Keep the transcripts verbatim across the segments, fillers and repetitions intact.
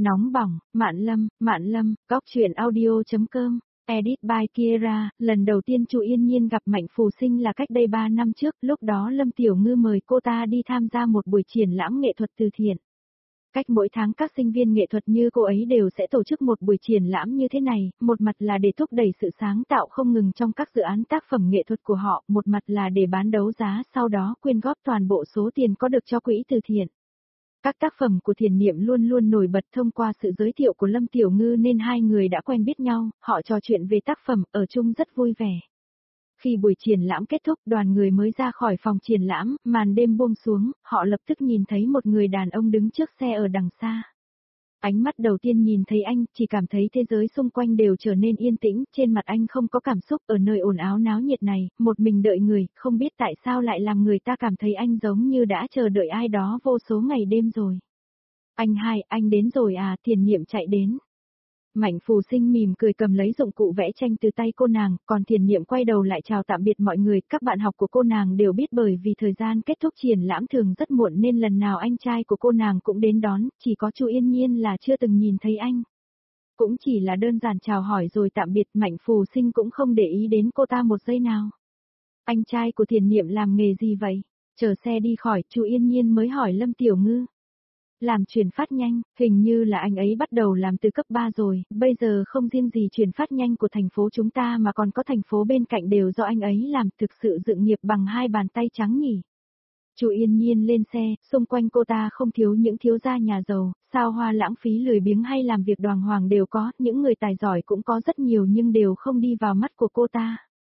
Nóng bỏng, Mạn Lâm, Mạn Lâm, góc truyện audio chấm com, edit by Kiera. Lần đầu tiên Chu Yên Nhiên gặp Mạnh Phù Sinh là cách đây ba năm trước, lúc đó Lâm Tiểu Ngư mời cô ta đi tham gia một buổi triển lãm nghệ thuật từ thiện. Cách mỗi tháng các sinh viên nghệ thuật như cô ấy đều sẽ tổ chức một buổi triển lãm như thế này, một mặt là để thúc đẩy sự sáng tạo không ngừng trong các dự án tác phẩm nghệ thuật của họ, một mặt là để bán đấu giá sau đó quyên góp toàn bộ số tiền có được cho quỹ từ thiện. Các tác phẩm của Thiền Niệm luôn luôn nổi bật thông qua sự giới thiệu của Lâm Tiểu Ngư nên hai người đã quen biết nhau, họ trò chuyện về tác phẩm, ở chung rất vui vẻ. Khi buổi triển lãm kết thúc, đoàn người mới ra khỏi phòng triển lãm, màn đêm buông xuống, họ lập tức nhìn thấy một người đàn ông đứng trước xe ở đằng xa. Ánh mắt đầu tiên nhìn thấy anh, chỉ cảm thấy thế giới xung quanh đều trở nên yên tĩnh, trên mặt anh không có cảm xúc, ở nơi ồn ào náo nhiệt này, một mình đợi người, không biết tại sao lại làm người ta cảm thấy anh giống như đã chờ đợi ai đó vô số ngày đêm rồi. Anh hai, anh đến rồi à, Thiền Niệm chạy đến. Mạnh Phù Sinh mỉm cười cầm lấy dụng cụ vẽ tranh từ tay cô nàng, còn Thiền Niệm quay đầu lại chào tạm biệt mọi người, các bạn học của cô nàng đều biết bởi vì thời gian kết thúc triển lãm thường rất muộn nên lần nào anh trai của cô nàng cũng đến đón, chỉ có Chu Yên Nhiên là chưa từng nhìn thấy anh. Cũng chỉ là đơn giản chào hỏi rồi tạm biệt, Mạnh Phù Sinh cũng không để ý đến cô ta một giây nào. Anh trai của Thiền Niệm làm nghề gì vậy? Chờ xe đi khỏi, Chu Yên Nhiên mới hỏi Lâm Tiểu Ngư. Làm truyền phát nhanh, hình như là anh ấy bắt đầu làm từ cấp ba rồi, bây giờ không riêng gì truyền phát nhanh của thành phố chúng ta mà còn có thành phố bên cạnh đều do anh ấy làm, thực sự dựng nghiệp bằng hai bàn tay trắng nhỉ. Chu Yên Nhiên lên xe, xung quanh cô ta không thiếu những thiếu gia nhà giàu, sao hoa lãng phí lười biếng hay làm việc đoàng hoàng đều có, những người tài giỏi cũng có rất nhiều nhưng đều không đi vào mắt của cô ta.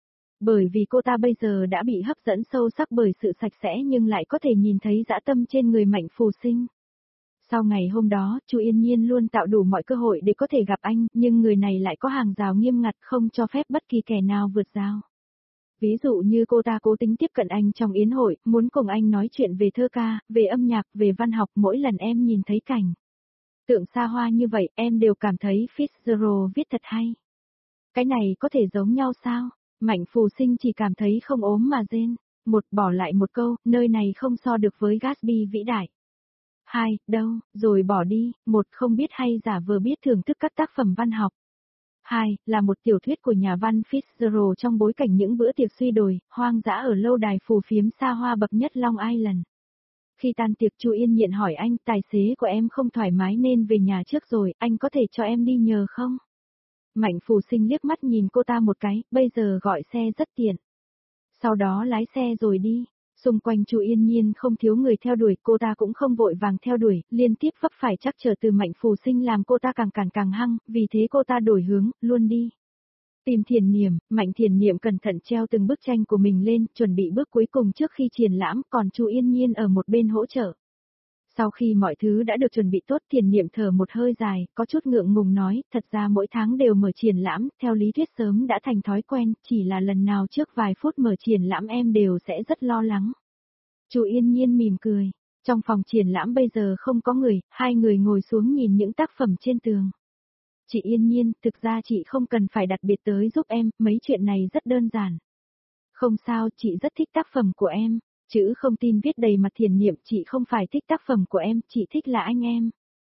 Bởi vì cô ta bây giờ đã bị hấp dẫn sâu sắc bởi sự sạch sẽ nhưng lại có thể nhìn thấy dã tâm trên người Mạnh Phù Sinh. Sau ngày hôm đó, Chu Yên Nhiên luôn tạo đủ mọi cơ hội để có thể gặp anh, nhưng người này lại có hàng rào nghiêm ngặt không cho phép bất kỳ kẻ nào vượt rào. Ví dụ như cô ta cố tính tiếp cận anh trong yến hội, muốn cùng anh nói chuyện về thơ ca, về âm nhạc, về văn học, mỗi lần em nhìn thấy cảnh tượng xa hoa như vậy, em đều cảm thấy Fitzgerald viết thật hay. Cái này có thể giống nhau sao? Mạnh Phù Sinh chỉ cảm thấy không ốm mà rên. Một, bỏ lại một câu, nơi này không so được với Gatsby vĩ đại. Hai, đâu, rồi bỏ đi, một không biết hay giả vờ biết thưởng thức các tác phẩm văn học. Hai, là một tiểu thuyết của nhà văn Fitzgerald trong bối cảnh những bữa tiệc suy đồi, hoang dã ở lâu đài phù phiếm xa hoa bậc nhất Long Island. Khi tan tiệc Chu Yên Nhiên hỏi anh, tài xế của em không thoải mái nên về nhà trước rồi, anh có thể cho em đi nhờ không? Mạnh Phù Sinh liếc mắt nhìn cô ta một cái, bây giờ gọi xe rất tiện. Sau đó lái xe rồi đi. Xung quanh Chu Yên Nhiên không thiếu người theo đuổi, cô ta cũng không vội vàng theo đuổi, liên tiếp vấp phải trắc trở từ Mạnh Phù Sinh làm cô ta càng cản càng hăng, vì thế cô ta đổi hướng, luôn đi. Tìm Thiền Niệm, Mạnh Thiền Niệm cẩn thận treo từng bức tranh của mình lên, chuẩn bị bước cuối cùng trước khi triển lãm, còn Chu Yên Nhiên ở một bên hỗ trợ. Sau khi mọi thứ đã được chuẩn bị tốt, Thiền Niệm thở một hơi dài, có chút ngượng ngùng nói, thật ra mỗi tháng đều mở triển lãm, theo lý thuyết sớm đã thành thói quen, chỉ là lần nào trước vài phút mở triển lãm em đều sẽ rất lo lắng. Chu Yên Nhiên mỉm cười, trong phòng triển lãm bây giờ không có người, hai người ngồi xuống nhìn những tác phẩm trên tường. Chị Yên Nhiên, thực ra chị không cần phải đặc biệt tới giúp em, mấy chuyện này rất đơn giản. Không sao, chị rất thích tác phẩm của em. Chữ không tin viết đầy mặt Thiền Niệm, chị không phải thích tác phẩm của em, chị thích là anh em.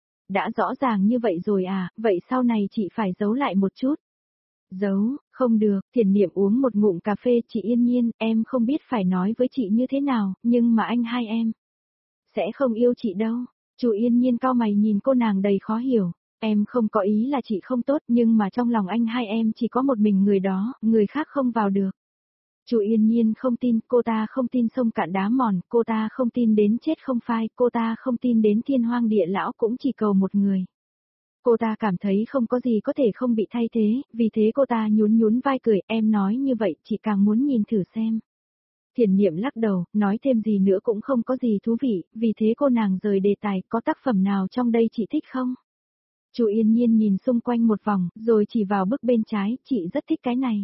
Đã rõ ràng như vậy rồi à, vậy sau này chị phải giấu lại một chút. Giấu, không được, Thiền Niệm uống một ngụm cà phê, chị Yên Nhiên, em không biết phải nói với chị như thế nào, nhưng mà anh hai em sẽ không yêu chị đâu. Chu Yên Nhiên cau mày nhìn cô nàng đầy khó hiểu, em không có ý là chị không tốt nhưng mà trong lòng anh hai em chỉ có một mình người đó, người khác không vào được. Chu Yên Nhiên không tin, cô ta không tin sông cạn đá mòn, cô ta không tin đến chết không phai, cô ta không tin đến thiên hoang địa lão cũng chỉ cầu một người. Cô ta cảm thấy không có gì có thể không bị thay thế, vì thế cô ta nhún nhún vai cười, em nói như vậy, chị càng muốn nhìn thử xem. Thiền Niệm lắc đầu, nói thêm gì nữa cũng không có gì thú vị, vì thế cô nàng rời đề tài, có tác phẩm nào trong đây chị thích không? Chu Yên Nhiên nhìn xung quanh một vòng, rồi chỉ vào bức bên trái, chị rất thích cái này.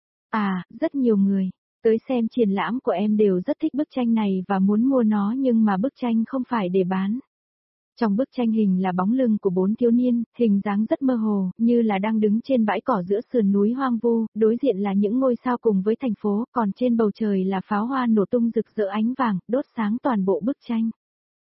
À, rất nhiều người tới xem triển lãm của em đều rất thích bức tranh này và muốn mua nó nhưng mà bức tranh không phải để bán. Trong bức tranh hình là bóng lưng của bốn thiếu niên, hình dáng rất mơ hồ, như là đang đứng trên bãi cỏ giữa sườn núi hoang vu, đối diện là những ngôi sao cùng với thành phố, còn trên bầu trời là pháo hoa nổ tung rực rỡ ánh vàng, đốt sáng toàn bộ bức tranh.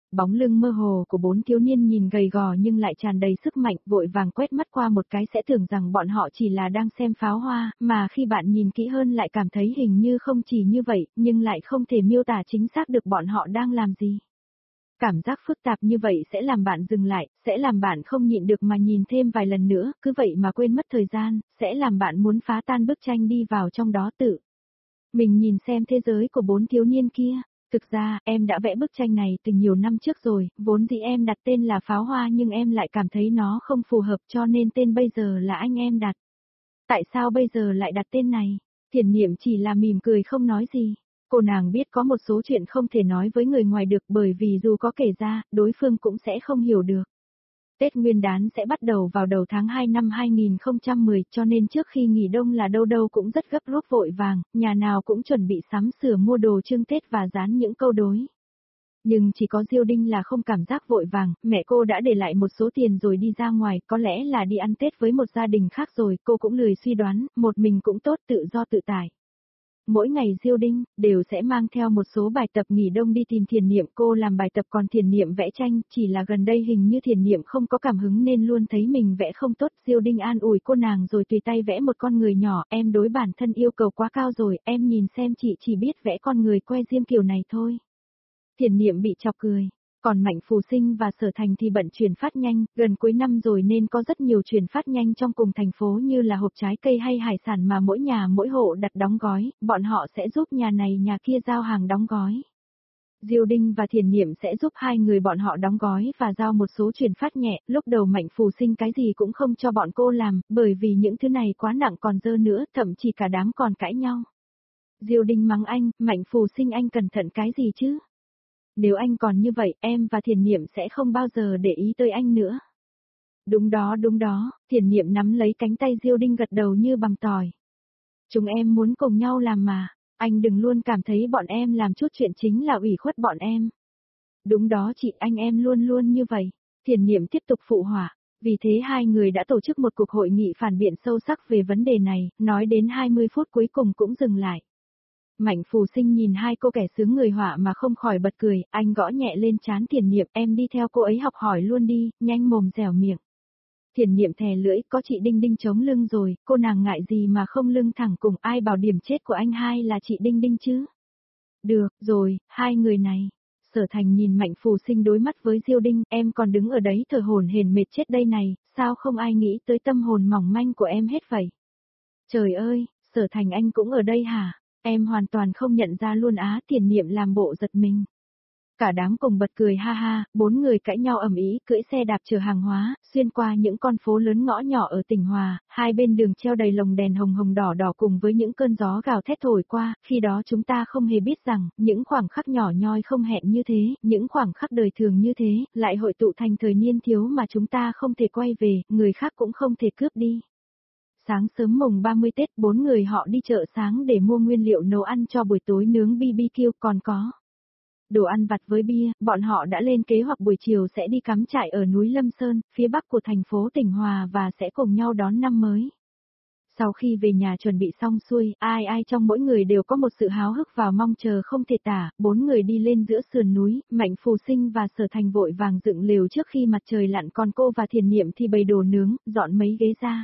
Bóng lưng mơ hồ của bốn thiếu niên nhìn gầy gò nhưng lại tràn đầy sức mạnh, vội vàng quét mắt qua một cái sẽ tưởng rằng bọn họ chỉ là đang xem pháo hoa, mà khi bạn nhìn kỹ hơn lại cảm thấy hình như không chỉ như vậy, nhưng lại không thể miêu tả chính xác được bọn họ đang làm gì. Cảm giác phức tạp như vậy sẽ làm bạn dừng lại, sẽ làm bạn không nhịn được mà nhìn thêm vài lần nữa, cứ vậy mà quên mất thời gian, sẽ làm bạn muốn phá tan bức tranh đi vào trong đó tự. Mình nhìn xem thế giới của bốn thiếu niên kia. Thực ra, em đã vẽ bức tranh này từ nhiều năm trước rồi, vốn dĩ em đặt tên là pháo hoa nhưng em lại cảm thấy nó không phù hợp cho nên tên bây giờ là anh em đặt. Tại sao bây giờ lại đặt tên này? Thiền niệm chỉ là mỉm cười không nói gì. Cô nàng biết có một số chuyện không thể nói với người ngoài được bởi vì dù có kể ra, đối phương cũng sẽ không hiểu được. Tết Nguyên đán sẽ bắt đầu vào đầu tháng hai năm hai nghìn không trăm mười cho nên trước khi nghỉ đông là đâu đâu cũng rất gấp rút vội vàng, nhà nào cũng chuẩn bị sắm sửa mua đồ trưng Tết và dán những câu đối. Nhưng chỉ có Diêu Đinh là không cảm giác vội vàng, mẹ cô đã để lại một số tiền rồi đi ra ngoài, có lẽ là đi ăn Tết với một gia đình khác rồi, cô cũng lười suy đoán, một mình cũng tốt tự do tự tại. Mỗi ngày Diêu Đinh, đều sẽ mang theo một số bài tập nghỉ đông đi tìm Thiền Niệm, cô làm bài tập còn Thiền Niệm vẽ tranh, chỉ là gần đây hình như Thiền Niệm không có cảm hứng nên luôn thấy mình vẽ không tốt, Diêu Đinh an ủi cô nàng rồi tùy tay vẽ một con người nhỏ, em đối bản thân yêu cầu quá cao rồi, em nhìn xem chị chỉ biết vẽ con người que diêm kiểu này thôi. Thiền Niệm bị chọc cười. Còn Mạnh Phù Sinh và Sở Thành thì bận chuyển phát nhanh, gần cuối năm rồi nên có rất nhiều chuyển phát nhanh trong cùng thành phố như là hộp trái cây hay hải sản mà mỗi nhà mỗi hộ đặt đóng gói, bọn họ sẽ giúp nhà này nhà kia giao hàng đóng gói. Diêu Đinh và Thiền Niệm sẽ giúp hai người bọn họ đóng gói và giao một số chuyển phát nhẹ, lúc đầu Mạnh Phù Sinh cái gì cũng không cho bọn cô làm, bởi vì những thứ này quá nặng còn dơ nữa, thậm chí cả đám còn cãi nhau. Diêu Đinh mắng anh, Mạnh Phù Sinh anh cẩn thận cái gì chứ? Nếu anh còn như vậy, em và Thiền Niệm sẽ không bao giờ để ý tới anh nữa. Đúng đó đúng đó, Thiền Niệm nắm lấy cánh tay Diêu Đinh gật đầu như bằng tỏi. Chúng em muốn cùng nhau làm mà, anh đừng luôn cảm thấy bọn em làm chút chuyện chính là ủy khuất bọn em. Đúng đó chị, anh em luôn luôn như vậy. Thiền Niệm tiếp tục phụ họa. Vì thế hai người đã tổ chức một cuộc hội nghị phản biện sâu sắc về vấn đề này, nói đến hai mươi phút cuối cùng cũng dừng lại. Mạnh Phù Sinh nhìn hai cô kẻ sướng người họa mà không khỏi bật cười, anh gõ nhẹ lên trán Thiền Niệm, em đi theo cô ấy học hỏi luôn đi, nhanh mồm dẻo miệng. Thiền Niệm thè lưỡi, có chị Đinh Đinh chống lưng rồi, cô nàng ngại gì mà không lưng thẳng cùng, ai bảo điểm chết của anh hai là chị Đinh Đinh chứ. Được, rồi, hai người này. Sở Thành nhìn Mạnh Phù Sinh đối mắt với Diêu Đinh, em còn đứng ở đấy thở hổn hển mệt chết đây này, sao không ai nghĩ tới tâm hồn mỏng manh của em hết vậy? Trời ơi, Sở Thành anh cũng ở đây hả? Em hoàn toàn không nhận ra luôn á. Thiền Niệm làm bộ giật mình. Cả đám cùng bật cười ha ha, bốn người cãi nhau ầm ĩ, cưỡi xe đạp chở hàng hóa, xuyên qua những con phố lớn ngõ nhỏ ở tỉnh Hòa, hai bên đường treo đầy lồng đèn hồng hồng đỏ đỏ cùng với những cơn gió gào thét thổi qua, khi đó chúng ta không hề biết rằng, những khoảng khắc nhỏ nhoi không hẹn như thế, những khoảng khắc đời thường như thế, lại hội tụ thành thời niên thiếu mà chúng ta không thể quay về, người khác cũng không thể cướp đi. Sáng sớm mùng ba mươi Tết, bốn người họ đi chợ sáng để mua nguyên liệu nấu ăn cho buổi tối nướng bi bi kiu, còn có đồ ăn vặt với bia, bọn họ đã lên kế hoạch buổi chiều sẽ đi cắm trại ở núi Lâm Sơn, phía bắc của thành phố Tỉnh Hòa và sẽ cùng nhau đón năm mới. Sau khi về nhà chuẩn bị xong xuôi, ai ai trong mỗi người đều có một sự háo hức vào mong chờ không thể tả, bốn người đi lên giữa sườn núi, Mạnh Phù Sinh và Sở Thành vội vàng dựng lều trước khi mặt trời lặn, còn cô và Thiền Niệm thì bày đồ nướng, dọn mấy ghế ra.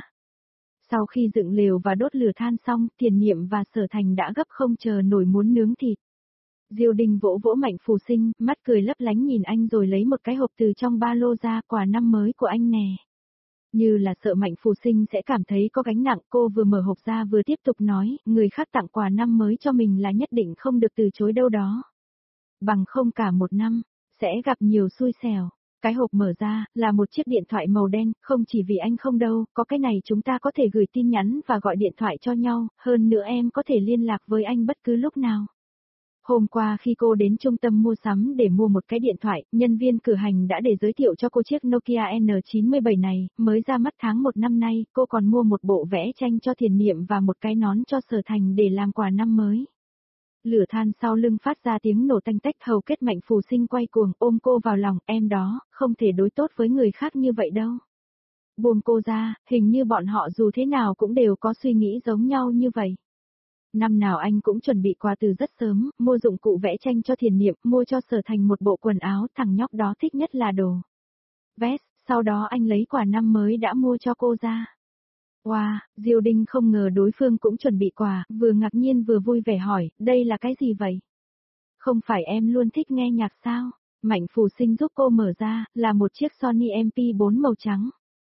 Sau khi dựng lều và đốt lửa than xong, Thiền Niệm và Sở Thành đã gấp không chờ nổi muốn nướng thịt. Diêu Đinh vỗ vỗ Mạnh Phù Sinh, mắt cười lấp lánh nhìn anh rồi lấy một cái hộp từ trong ba lô ra, quà năm mới của anh nè. Như là sợ Mạnh Phù Sinh sẽ cảm thấy có gánh nặng, cô vừa mở hộp ra vừa tiếp tục nói, người khác tặng quà năm mới cho mình là nhất định không được từ chối đâu đó. Bằng không cả một năm, sẽ gặp nhiều xui xẻo. Cái hộp mở ra, là một chiếc điện thoại màu đen, không chỉ vì anh không đâu, có cái này chúng ta có thể gửi tin nhắn và gọi điện thoại cho nhau, hơn nữa em có thể liên lạc với anh bất cứ lúc nào. Hôm qua khi cô đến trung tâm mua sắm để mua một cái điện thoại, nhân viên cửa hàng đã để giới thiệu cho cô chiếc Nokia N chín bảy này, mới ra mắt tháng một năm nay, cô còn mua một bộ vẽ tranh cho Thiền Niệm và một cái nón cho Sở Thành để làm quà năm mới. Lửa than sau lưng phát ra tiếng nổ tanh tách, hầu kết Mạnh Phù Sinh quay cuồng ôm cô vào lòng, em đó, không thể đối tốt với người khác như vậy đâu. Buông cô ra, hình như bọn họ dù thế nào cũng đều có suy nghĩ giống nhau như vậy. Năm nào anh cũng chuẩn bị quà từ rất sớm, mua dụng cụ vẽ tranh cho Thiền Niệm, mua cho Sở Thành một bộ quần áo, thằng nhóc đó thích nhất là đồ vest, sau đó anh lấy quà năm mới đã mua cho cô ra. Wow, Diêu Đinh không ngờ đối phương cũng chuẩn bị quà, vừa ngạc nhiên vừa vui vẻ hỏi, đây là cái gì vậy? Không phải em luôn thích nghe nhạc sao? Mạnh Phù Sinh giúp cô mở ra, là một chiếc Sony em pê bốn màu trắng.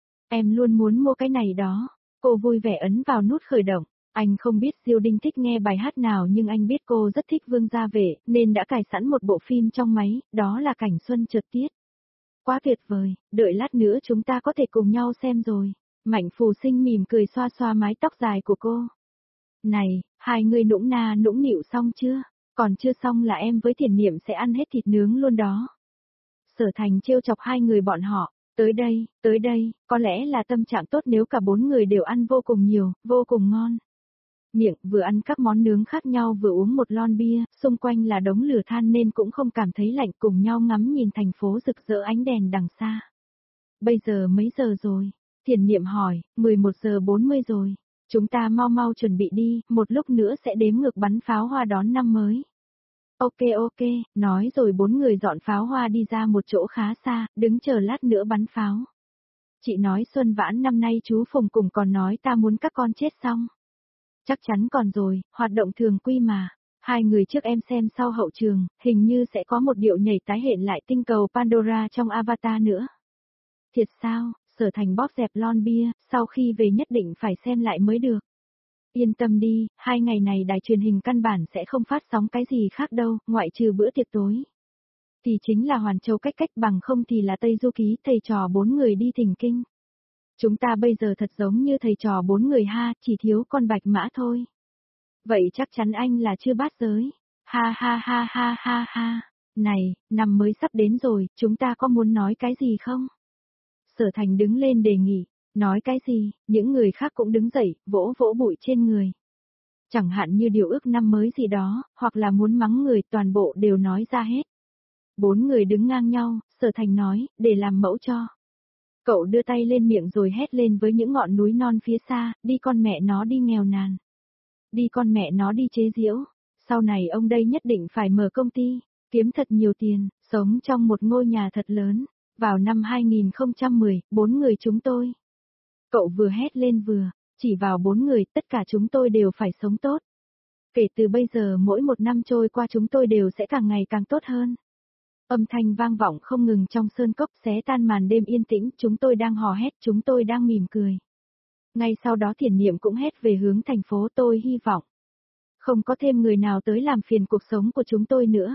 Em luôn muốn mua cái này đó. Cô vui vẻ ấn vào nút khởi động. Anh không biết Diêu Đinh thích nghe bài hát nào nhưng anh biết cô rất thích Vương Gia Vệ, nên đã cài sẵn một bộ phim trong máy, đó là Cảnh Xuân Chợt Tiết. Quá tuyệt vời, đợi lát nữa chúng ta có thể cùng nhau xem rồi. Mạnh Phù Sinh mỉm cười xoa xoa mái tóc dài của cô. Này, hai người nũng na nũng nịu xong chưa? Còn chưa xong là em với Thiền Niệm sẽ ăn hết thịt nướng luôn đó. Sở Thành trêu chọc hai người bọn họ, tới đây, tới đây, có lẽ là tâm trạng tốt nếu cả bốn người đều ăn vô cùng nhiều, vô cùng ngon. Miệng vừa ăn các món nướng khác nhau vừa uống một lon bia, xung quanh là đống lửa than nên cũng không cảm thấy lạnh, cùng nhau ngắm nhìn thành phố rực rỡ ánh đèn đằng xa. Bây giờ mấy giờ rồi? Thiền Niệm hỏi, mười một giờ bốn mươi rồi. Chúng ta mau mau chuẩn bị đi, một lúc nữa sẽ đếm ngược bắn pháo hoa đón năm mới. Ok ok, nói rồi bốn người dọn pháo hoa đi ra một chỗ khá xa, đứng chờ lát nữa bắn pháo. Chị nói Xuân Vãn năm nay chú Phùng cùng còn nói ta muốn các con chết xong. Chắc chắn còn rồi, hoạt động thường quy mà. Hai người trước em xem sau hậu trường, hình như sẽ có một điệu nhảy tái hiện lại tinh cầu Pandora trong Avatar nữa. Thiệt sao? Sở Thành bóp dẹp lon bia, sau khi về nhất định phải xem lại mới được. Yên tâm đi, hai ngày này đài truyền hình căn bản sẽ không phát sóng cái gì khác đâu, ngoại trừ bữa tiệc tối. Thì chính là Hoàn Châu cách cách bằng không thì là Tây Du Ký thầy trò bốn người đi thỉnh kinh. Chúng ta bây giờ thật giống như thầy trò bốn người ha, chỉ thiếu con bạch mã thôi. Vậy chắc chắn anh là chưa bát giới. Ha ha ha ha ha ha. Này, năm mới sắp đến rồi, chúng ta có muốn nói cái gì không? Sở Thành đứng lên đề nghị. Nói cái gì, những người khác cũng đứng dậy, vỗ vỗ bụi trên người. Chẳng hạn như điều ước năm mới gì đó, hoặc là muốn mắng người, toàn bộ đều nói ra hết. Bốn người đứng ngang nhau, Sở Thành nói, để làm mẫu cho. Cậu đưa tay lên miệng rồi hét lên với những ngọn núi non phía xa, đi con mẹ nó đi nghèo nàn. Đi con mẹ nó đi chế giễu. Sau này ông đây nhất định phải mở công ty, kiếm thật nhiều tiền, sống trong một ngôi nhà thật lớn. Vào năm hai nghìn không trăm mười, bốn người chúng tôi. Cậu vừa hét lên vừa, chỉ vào bốn người, tất cả chúng tôi đều phải sống tốt. Kể từ bây giờ mỗi một năm trôi qua chúng tôi đều sẽ càng ngày càng tốt hơn. Âm thanh vang vọng không ngừng trong sơn cốc xé tan màn đêm yên tĩnh, chúng tôi đang hò hét, chúng tôi đang mỉm cười. Ngay sau đó Thiền Niệm cũng hét về hướng thành phố, tôi hy vọng. Không có thêm người nào tới làm phiền cuộc sống của chúng tôi nữa.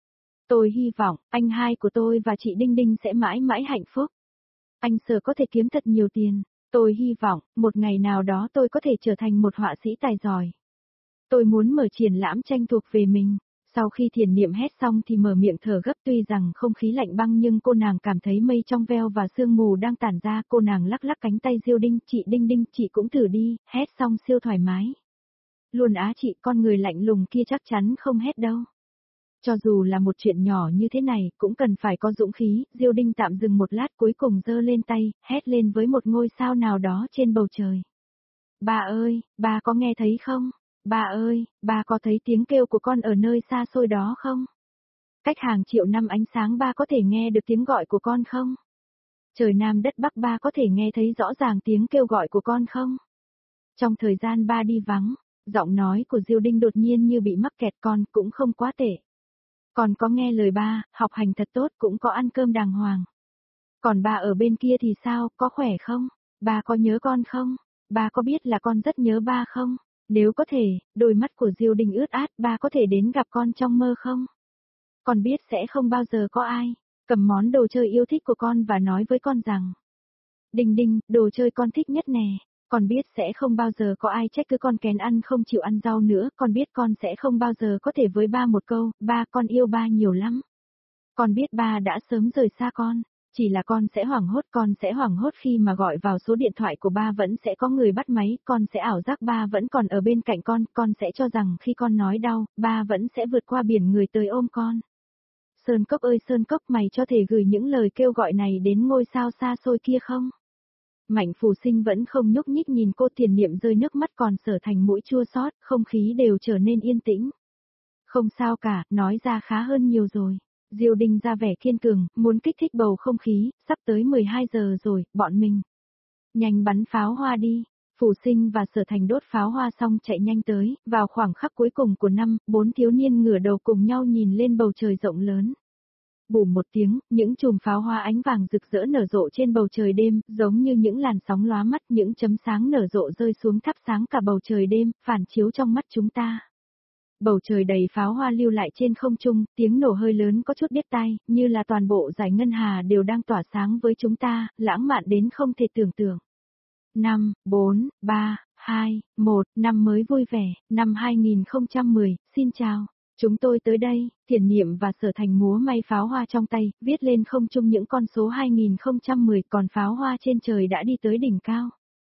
Tôi hy vọng, anh hai của tôi và chị Đinh Đinh sẽ mãi mãi hạnh phúc. Anh Sở có thể kiếm thật nhiều tiền. Tôi hy vọng, một ngày nào đó tôi có thể trở thành một họa sĩ tài giỏi. Tôi muốn mở triển lãm tranh thuộc về mình. Sau khi Thiền Niệm hét xong thì mở miệng thở gấp, tuy rằng không khí lạnh băng nhưng cô nàng cảm thấy mây trong veo và sương mù đang tản ra. Cô nàng lắc lắc cánh tay Diêu Đinh, chị Đinh Đinh, chị cũng thử đi, hét xong siêu thoải mái. Luôn á chị, con người lạnh lùng kia chắc chắn không hét đâu. Cho dù là một chuyện nhỏ như thế này, cũng cần phải có dũng khí. Diêu Đinh tạm dừng một lát cuối cùng giơ lên tay, hét lên với một ngôi sao nào đó trên bầu trời. Ba ơi, ba có nghe thấy không? Ba ơi, ba có thấy tiếng kêu của con ở nơi xa xôi đó không? Cách hàng triệu năm ánh sáng ba có thể nghe được tiếng gọi của con không? Trời Nam đất Bắc ba có thể nghe thấy rõ ràng tiếng kêu gọi của con không? Trong thời gian ba đi vắng, giọng nói của Diêu Đinh đột nhiên như bị mắc kẹt, con cũng không quá tệ. Còn có nghe lời ba, học hành thật tốt, cũng có ăn cơm đàng hoàng. Còn ba ở bên kia thì sao, có khỏe không? Ba có nhớ con không? Ba có biết là con rất nhớ ba không? Nếu có thể, đôi mắt của Diêu Đinh ướt át, ba có thể đến gặp con trong mơ không? Con biết sẽ không bao giờ có ai cầm món đồ chơi yêu thích của con và nói với con rằng: Đinh Đinh, đồ chơi con thích nhất nè. Con biết sẽ không bao giờ có ai trách cứ con kén ăn không chịu ăn rau nữa, con biết con sẽ không bao giờ có thể với ba một câu, ba con yêu ba nhiều lắm. Con biết ba đã sớm rời xa con, chỉ là con sẽ hoảng hốt, con sẽ hoảng hốt khi mà gọi vào số điện thoại của ba vẫn sẽ có người bắt máy, con sẽ ảo giác ba vẫn còn ở bên cạnh con, con sẽ cho rằng khi con nói đau, ba vẫn sẽ vượt qua biển người tới ôm con. Sơn Cốc ơi Sơn Cốc, mày cho thể gửi những lời kêu gọi này đến ngôi sao xa xôi kia không? Mạnh Phù Sinh vẫn không nhúc nhích nhìn cô, Tiền Niệm rơi nước mắt còn Sở Thành mũi chua xót, không khí đều trở nên yên tĩnh. Không sao cả, nói ra khá hơn nhiều rồi. Diêu Đình ra vẻ kiên cường, muốn kích thích bầu không khí, sắp tới mười hai giờ rồi, bọn mình. Nhanh bắn pháo hoa đi. Phù Sinh và Sở Thành đốt pháo hoa xong chạy nhanh tới, vào khoảng khắc cuối cùng của năm, bốn thiếu niên ngửa đầu cùng nhau nhìn lên bầu trời rộng lớn. Bùm một tiếng, những chùm pháo hoa ánh vàng rực rỡ nở rộ trên bầu trời đêm, giống như những làn sóng lóa mắt, những chấm sáng nở rộ rơi xuống thắp sáng cả bầu trời đêm, phản chiếu trong mắt chúng ta. Bầu trời đầy pháo hoa lưu lại trên không trung, tiếng nổ hơi lớn có chút điếc tai, như là toàn bộ dải ngân hà đều đang tỏa sáng với chúng ta, lãng mạn đến không thể tưởng tượng. năm, bốn, ba, hai, một, năm mới vui vẻ, năm hai nghìn không trăm mười, xin chào. Chúng tôi tới đây, Tiền Niệm và Sở Thành múa may pháo hoa trong tay, viết lên không trung những con số hai nghìn không trăm mười, còn pháo hoa trên trời đã đi tới đỉnh cao.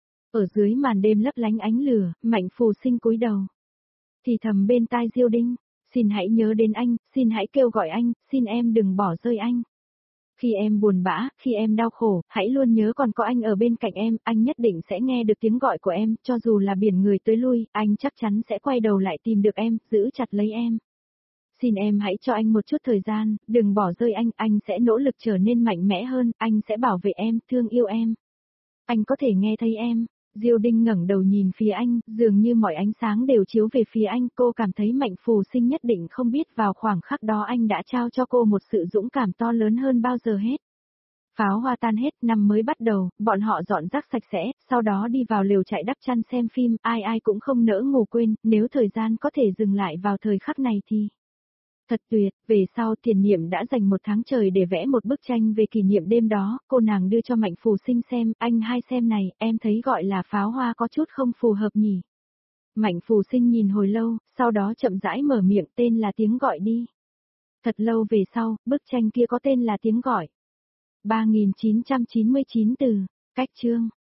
Ở dưới màn đêm lấp lánh ánh lửa, Mạnh Phù Sinh cúi đầu. Thì thầm bên tai Diêu Đinh, xin hãy nhớ đến anh, xin hãy kêu gọi anh, xin em đừng bỏ rơi anh. Khi em buồn bã, khi em đau khổ, hãy luôn nhớ còn có anh ở bên cạnh em, anh nhất định sẽ nghe được tiếng gọi của em, cho dù là biển người tới lui, anh chắc chắn sẽ quay đầu lại tìm được em, giữ chặt lấy em. Xin em hãy cho anh một chút thời gian, đừng bỏ rơi anh, anh sẽ nỗ lực trở nên mạnh mẽ hơn, anh sẽ bảo vệ em, thương yêu em. Anh có thể nghe thấy em. Diêu Đinh ngẩng đầu nhìn phía anh, dường như mọi ánh sáng đều chiếu về phía anh, cô cảm thấy Mạnh Phù Sinh nhất định không biết vào khoảng khắc đó anh đã trao cho cô một sự dũng cảm to lớn hơn bao giờ hết. Pháo hoa tan hết, năm mới bắt đầu, bọn họ dọn rác sạch sẽ, sau đó đi vào lều trại đắp chăn xem phim, ai ai cũng không nỡ ngủ quên, nếu thời gian có thể dừng lại vào thời khắc này thì... Thật tuyệt, về sau Tiền Niệm đã dành một tháng trời để vẽ một bức tranh về kỷ niệm đêm đó, cô nàng đưa cho Mạnh Phù Sinh xem, anh hai xem này, em thấy gọi là pháo hoa có chút không phù hợp nhỉ. Mạnh Phù Sinh nhìn hồi lâu, sau đó chậm rãi mở miệng, tên là tiếng gọi đi. Thật lâu về sau, bức tranh kia có tên là tiếng gọi. ba nghìn chín trăm chín mươi chín từ, cách chương.